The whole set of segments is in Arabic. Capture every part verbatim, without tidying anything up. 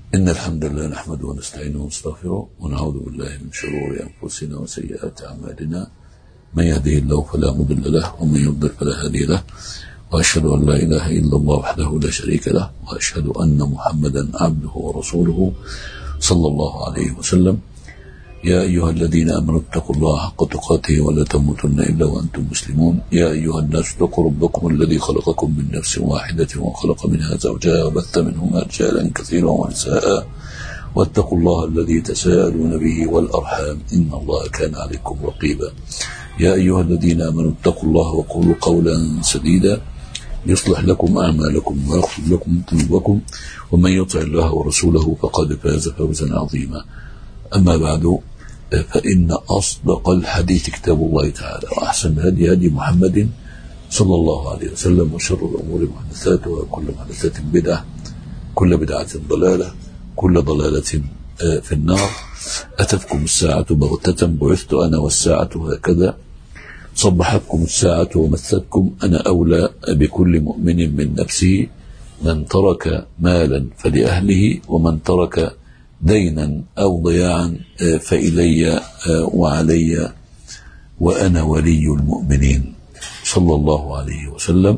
إن الحمد لله نحمده ونستعينه ونستغفره ونعوذ بالله من شرور أنفسنا وسيئات أعمالنا، من يهده الله فلا مضل له ومن يضلل فلا هادي له، وأشهد أن لا إله إلا الله وحده لا شريك له، وأشهد أن محمدا عبده ورسوله صلى الله عليه وسلم. يا أيها الذين آمنوا اتقوا الله حق تقاته ولا تموتن إلا وأنتم مسلمون. يا أيها الناس اتقوا ربكم الذي خلقكم من نفس واحدة وخلق منها زوجها وبث منهما رجالا كثيرا ونساء، واتقوا الله الذي تساءلون به والأرحام إن الله كان عليكم رقيبا. يا أيها الذين آمنوا اتقوا الله وقولوا قولا سديدا يصلح لكم أعمالكم ويغفر لكم ذنوبكم، ومن يطع الله ورسوله فقد فاز فوزا عظيما. أما بعد، فإن أصدق الحديث كتاب الله تعالى، وأحسن الهدي هدي محمد صلى الله عليه وسلم، وشر الأمور محدثاتها، وكل محدثة بدعة، كل بدعة ضلالة، كل ضلالة في النار. أتتكم الساعة بغتة، بعثت أنا والساعة هكذا، صبحتكم الساعة ومثتكم، أنا أولى بكل مؤمن من نفسه، من ترك مالا فلأهله، ومن ترك دينا أو ضياعا فإلي وعلي وأنا ولي المؤمنين صلى الله عليه وسلم.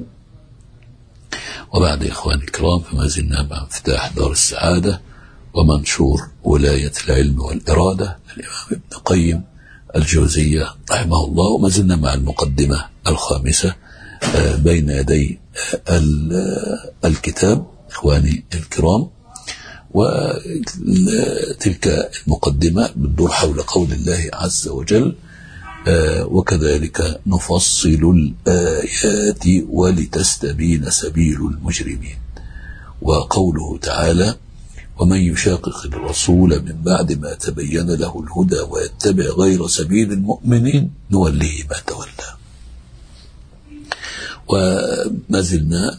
وبعد إخواني الكرام، فما زلنا مع افتتاح دار السعادة ومنشور ولاية العلم والإرادة للإمام ابن قيم الجوزية رحمه الله، وما زلنا مع المقدمة الخامسة بين يدي الكتاب إخواني الكرام. وتلك المقدمة بتدور حول قول الله عز وجل: آه وكذلك نفصل الآيات ولتستبين سبيل المجرمين. وقوله تعالى: ومن يشاقق الرسول من بعد ما تبين له الهدى ويتبع غير سبيل المؤمنين نوله ما تولى. وما زلنا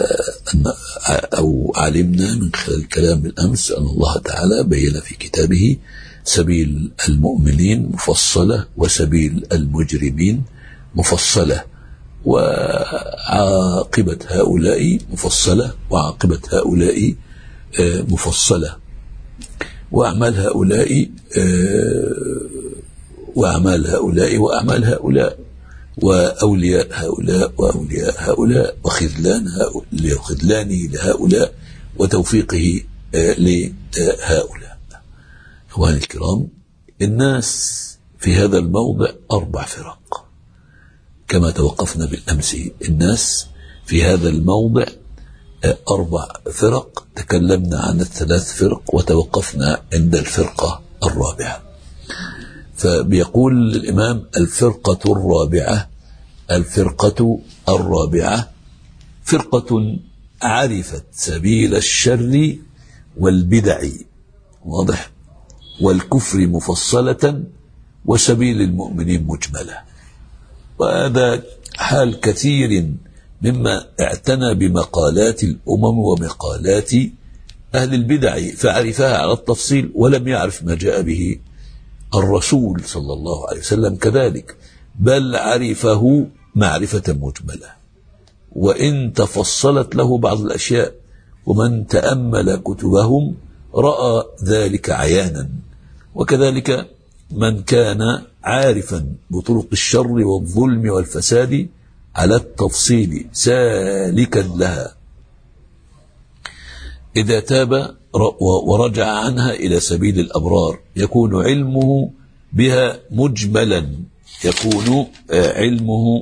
أو علمنا من خلال الكلام بالأمس أن الله تعالى بين في كتابه سبيل المؤمنين مفصلة وسبيل المجرمين مفصلة، وعاقبة هؤلاء مفصلة وعاقبة هؤلاء مفصلة، وأعمال هؤلاء وأعمال هؤلاء وأعمال هؤلاء، وأولياء هؤلاء وأولياء هؤلاء، وخذلان خذلانه لهؤلاء وتوفيقه لهؤلاء. إخواني الكرام، الناس في هذا الموضع أربع فرق كما توقفنا بالأمس. الناس في هذا الموضع أربع فرق، تكلمنا عن الثلاث فرق وتوقفنا عند الفرقة الرابعة. فبيقول الإمام: الفرقة الرابعة الفرقة الرابعة فرقة عرفت سبيل الشر والبدع، واضح، والكفر مفصلة، وسبيل المؤمنين مجملة. وهذا حال كثير مما اعتنى بمقالات الأمم ومقالات أهل البدع، فعرفها على التفصيل ولم يعرف ما جاء به الرسول صلى الله عليه وسلم كذلك، بل عرفه معرفة مجملة، وإن تفصلت له بعض الأشياء، ومن تأمل كتبهم رأى ذلك عيانا. وكذلك من كان عارفا بطرق الشر والظلم والفساد على التفصيل سالكا لها، إذا تاب ورجع عنها إلى سبيل الأبرار يكون علمه بها مجملا، يكون علمه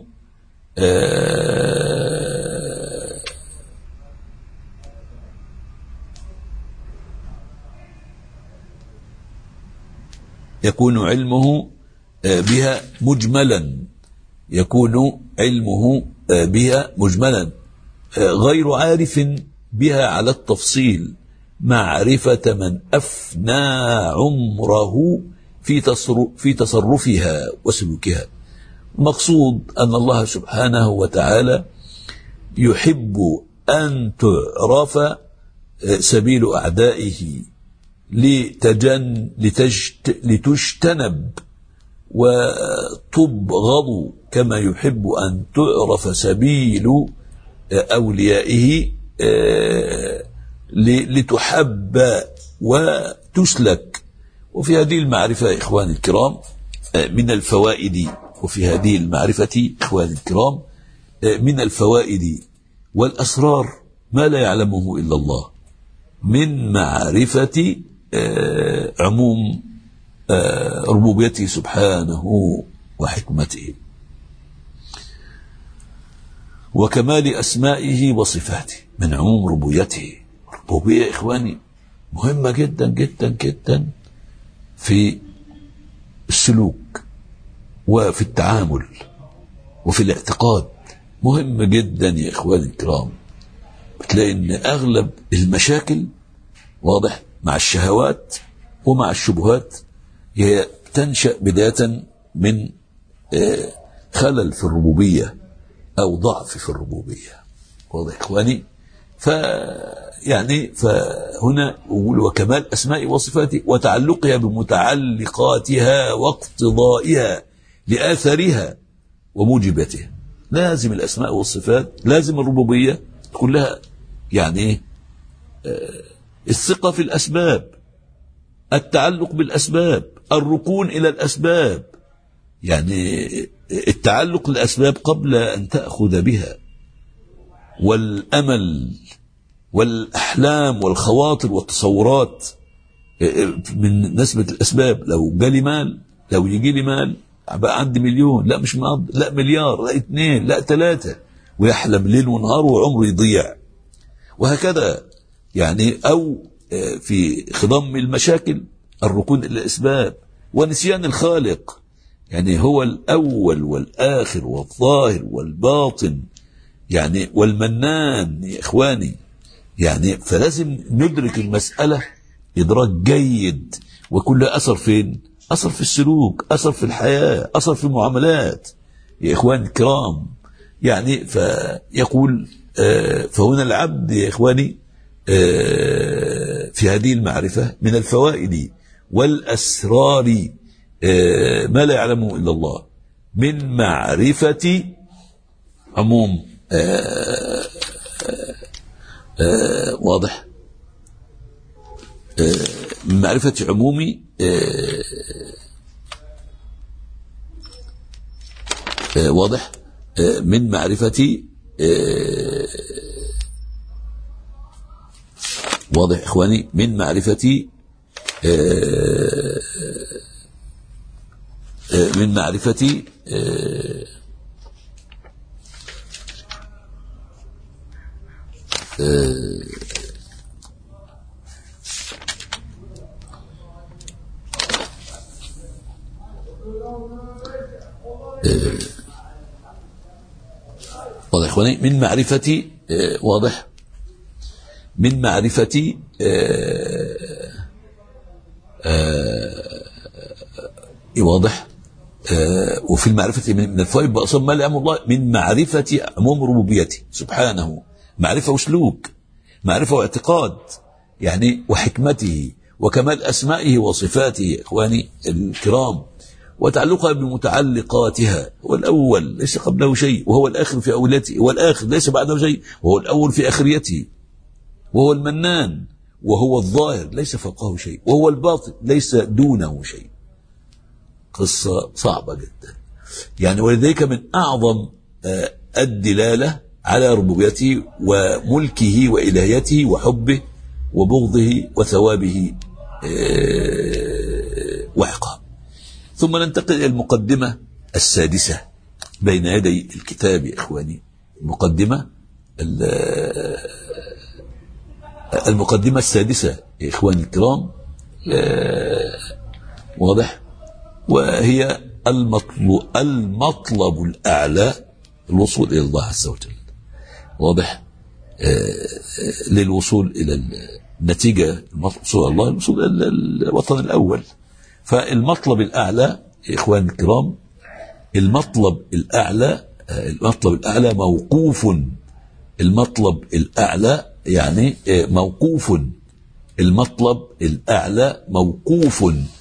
يكون علمه بها مجملا يكون علمه بها مجملا غير عارف بها على التفصيل، معرفة من أفنى عمره في في تصرفها وسلوكها. المقصود أن الله سبحانه وتعالى يحب أن تعرف سبيل أعدائه لتجن لتجت لتجتنب وتبغض، كما يحب أن تعرف سبيل أوليائه لتحب وتسلك. وفي هذه المعرفة إخواني الكرام من الفوائد وفي هذه المعرفة إخواني الكرام من الفوائد والأسرار ما لا يعلمه إلا الله من معرفة عموم ربوبيته سبحانه وحكمته وكمال أسمائه وصفاته. من عموم ربوبيته، ربوبية إخواني مهمة جدا جدا جدا في السلوك وفي التعامل وفي الاعتقاد، مهم جدا يا إخواني الكرام. بتلاقي إن أغلب المشاكل واضح مع الشهوات ومع الشبهات هي تنشأ بداية من خلل في الربوبية أو ضعف في الربوبية. واضح إخواني؟ فيعني فهنا يقول وكمال أسماء وصفاته وتعلقها بمتعلقاتها واقتضائها لآثارها وموجباتها. لازم الأسماء والصفات، لازم الربوبية تكون لها يعني الثقة في الأسباب، التعلق بالأسباب، الركون إلى الأسباب، يعني التعلق بالأسباب قبل أن تأخذ بها، والأمل والأحلام والخواطر والتصورات من نسبة الأسباب. لو جالي مال، لو يجي لي مال بقى عندي مليون، لا مش مقضي، لا مليار، لا اتنين، لا ثلاثة، ويحلم ليل ونهار وعمره يضيع، وهكذا. يعني أو في خضم المشاكل الركون إلى الأسباب ونسيان الخالق، يعني هو الأول والآخر والظاهر والباطن يعني والمنان يا إخواني. يعني فلازم ندرك المسألة إدراك جيد، وكل أثر فين؟ أثر في السلوك، أثر في الحياة، أثر في المعاملات يا إخواني الكرام. يعني فيقول فهنا العبد يا إخواني في هذه المعرفة من الفوائد والأسرار ما لا يعلمه إلا الله من معرفة عموم آآ آآ واضح من معرفة عموم واضح من معرفة واضح إخواني من معرفة من معرفة واضح إخواني من معرفة واضح من معرفة واضح وفي المعرفة من الفوائد بأصل ما لأمر الله من معرفة عموم ربوبيته سبحانه، معرفة وسلوك، معرفة واعتقاد يعني وحكمته وكمال أسمائه وصفاته إخواني الكرام، وتعلقها بمتعلقاتها. هو الأول ليس قبله شيء، وهو الآخر في أوليته، وهو الآخر ليس بعده شيء، وهو الأول في آخريته، وهو المنان، وهو الظاهر ليس فوقه شيء، وهو الباطن ليس دونه شيء. قصة صعبة جدا يعني، ولذلك من أعظم الدلالة على ربوبيته وملكه وإلهيته وحبه وبغضه وثوابه وعقابه. ثم ننتقل إلى المقدمة السادسة بين يدي الكتاب يا إخواني. المقدمة المقدمة السادسة يا إخواني الكرام واضح، وهي المطلوب المطلب الأعلى الوصول إلى الله عز وجل. واضح للوصول إلى النتيجة، الوصول إلى الله، الوصول إلى الوطن الأول. فالمطلب الأعلى يا إخواني الكرام، المطلب الأعلى المطلب الأعلى موقوف المطلب الأعلى يعني موقوف المطلب الأعلى موقوف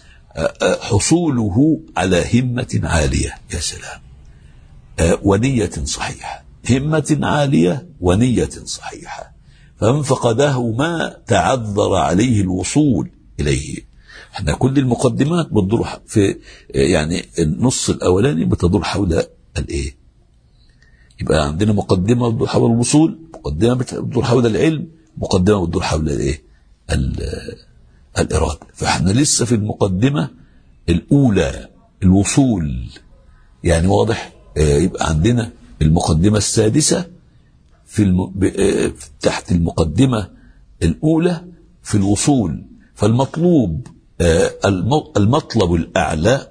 حصوله على همة عالية. يا سلام، ونية صحيحة، همة عالية ونية صحيحة. فمن فقدهما تعذر عليه الوصول إليه. احنا كل المقدمات بتدور في يعني النص الأولاني بتدور حول الإيه؟ يبقى عندنا مقدمة بتدور حول الوصول، مقدمة بتدور حول العلم، مقدمة بتدور حول الإيه؟ الإرادة. فاحنا لسه في المقدمة الأولى الوصول، يعني واضح. يبقى عندنا المقدمة السادسة في الم... تحت المقدمة الأولى في الوصول. فالمطلوب المطلب الأعلى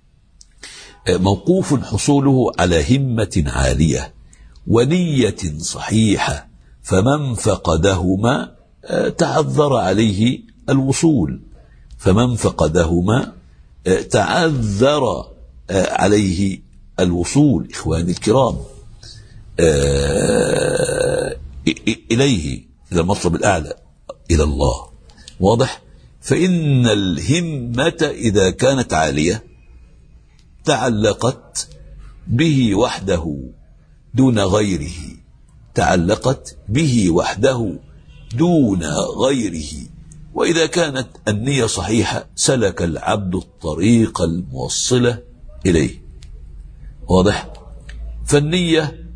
موقوف حصوله على همة عالية ونية صحيحة، فمن فقدهما تعذر عليه الوصول. فمن فقدهما تعذر عليه الوصول إخواني الكرام إليه، إلى المطلب الأعلى، إلى الله. واضح؟ فإن الهمة إذا كانت عالية تعلقت به وحده دون غيره، تعلقت به وحده دون غيره. وإذا كانت النية صحيحة سلك العبد الطريق الموصلة إليه. واضح؟ فالنية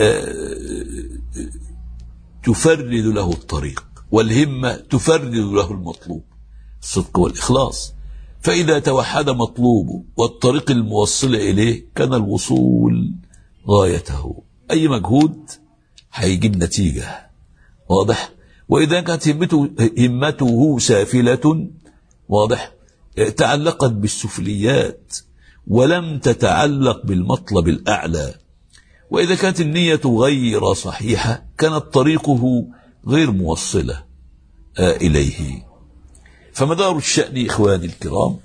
تفرد له الطريق، والهمة تفرد له المطلوب، الصدق والإخلاص. فإذا توحد مطلوبه والطريق الموصل إليه كان الوصول غايته. أي مجهود هيجيب نتيجة. واضح؟ وإذا كانت همته, همته سافلة، واضح، تعلقت بالسفليات ولم تتعلق بالمطلب الأعلى. وإذا كانت النية غير صحيحة كانت طريقه غير موصلة إليه. فمدار الشأن إخواني الكرام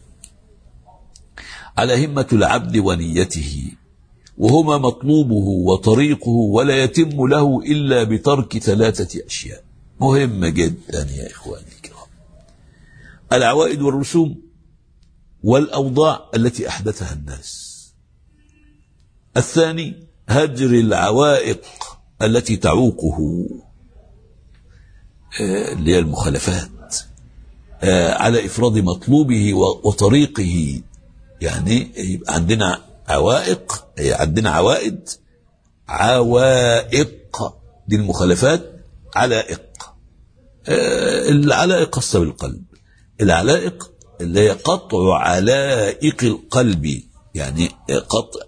على همة العبد ونيته، وهما مطلوبه وطريقه، ولا يتم له إلا بترك ثلاثة أشياء مهمة جدا يا إخواني الكرام: العوائد والرسوم، والأوضاع التي أحدثها الناس. الثاني هجر العوائق التي تعوقه اللي هي المخالفات على إفراد مطلوبه وطريقه. يعني يبقى عندنا عوائق، عندنا عوائد، عوائق دي المخالفات، علائق. العلائق خاصة بالقلب. العلائق اللي هي قطع علائق القلب، يعني قطع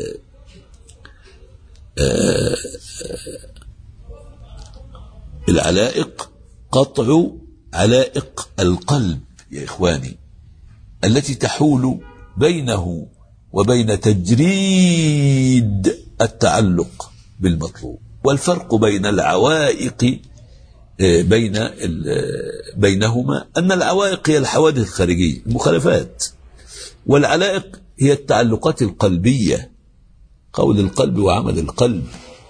العلائق، قطع علائق القلب يا إخواني، التي تحول بينه وبين تجريد التعلق بالمطلوب. والفرق بين العوائق بين بينهما أن العوائق هي الحوادث الخارجية المخالفات، والعلائق هي التعلقات القلبية، قول القلب وعمل القلب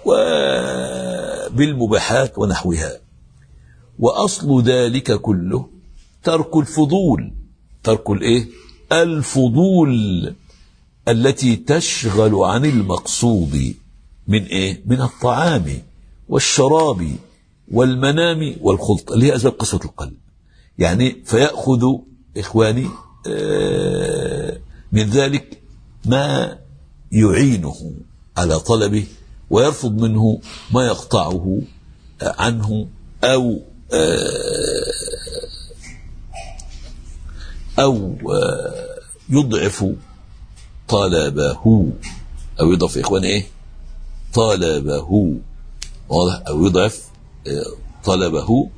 وبالمباحات ونحوها. وأصل ذلك كله ترك الفضول، ترك الايه الفضول التي تشغل عن المقصود من ايه من الطعام والشراب والمنام والخلط، اللي هي أسباب قسوة القلب. يعني فيأخذ إخواني من ذلك ما يعينه على طلبه، ويرفض منه ما يقطعه عنه أو أو يضعف طلبه، أو يضعف إخواني إيه طلبه، واضح، أو يضعف طلبه.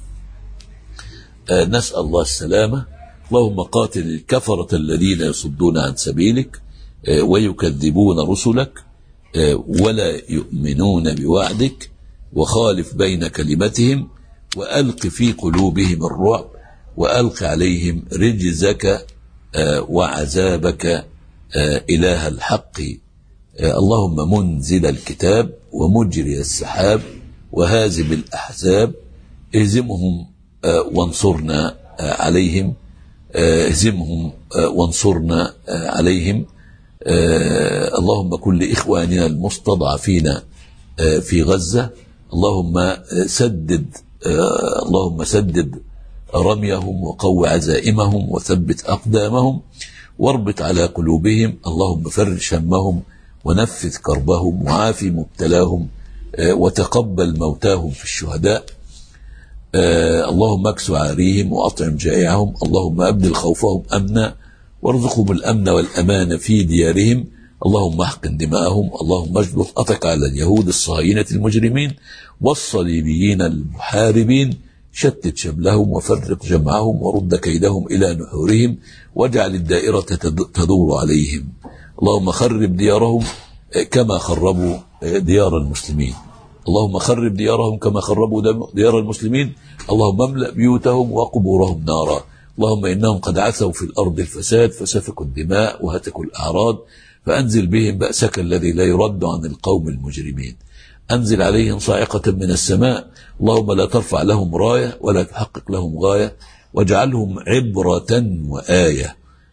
نسأل الله السلامة. اللهم قاتل الكفرة الذين يصدون عن سبيلك ويكذبون رسلك ولا يؤمنون بوعدك، وخالف بين كلمتهم، وألق في قلوبهم الرعب، وألق عليهم رجزك وعذابك إله الحق. اللهم منزل الكتاب ومجري السحاب وهازم الأحزاب، اهزمهم وانصرنا عليهم، اهزمهم وانصرنا عليهم. اللهم كن لإخواننا المستضعفين في غزة، اللهم سدد اللهم سدد رميهم وقو عزائمهم وثبت أقدامهم واربط على قلوبهم. اللهم فرج همهم ونفذ كربهم وعافي مبتلاهم وتقبل موتاهم في الشهداء. اللهم اكس عاريهم وأطعم جائعهم. اللهم أبدل خوفهم أمنا وارزقهم الأمن والأمان في ديارهم. اللهم احقن دماءهم. اللهم اجبر أطك على اليهود الصهاينة المجرمين والصليبيين المحاربين. شتت شملهم وفرق جمعهم ورد كيدهم إلى نحورهم واجعل الدائرة تدور عليهم. اللهم خرب ديارهم كما خربوا ديار المسلمين. اللهم خرب ديارهم كما خربوا ديار المسلمين. اللهم املأ بيوتهم وقبورهم نارا. اللهم إنهم قد عثوا في الأرض الفساد فسفكوا الدماء وهتكوا الأعراض فأنزل بهم بأسك الذي لا يرد عن القوم المجرمين. أنزل عليهم صاعقة من السماء. اللهم لا ترفع لهم راية ولا تحقق لهم غاية واجعلهم عبرة وآية.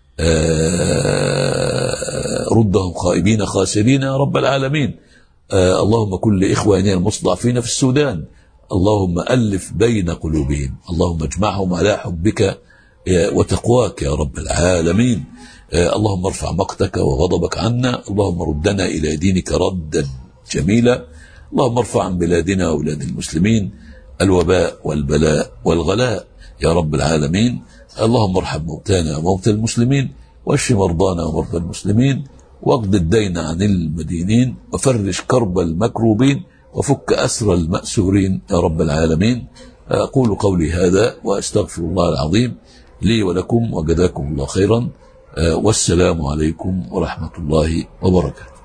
آه ردهم خائبين خاسرين يا رب العالمين. آه اللهم كن لإخواننا المستضعفين في السودان. اللهم ألف بين قلوبهم. اللهم اجمعهم على حبك وتقواك يا رب العالمين. آه اللهم ارفع مقتك وغضبك عنا. اللهم ردنا إلى دينك ردا جميلا. اللهم ارفع عن بلادنا وبلاد المسلمين الوباء والبلاء والغلاء يا رب العالمين. اللهم ارحم موتانا وموتى المسلمين واشف مرضانا ومرضى المسلمين واقض الدين عن المدينين وفرج كرب المكروبين وفك أسر المأسورين يا رب العالمين. أقول قولي هذا وأستغفر الله العظيم لي ولكم وجزاكم الله خيرا. والسلام عليكم ورحمة الله وبركاته.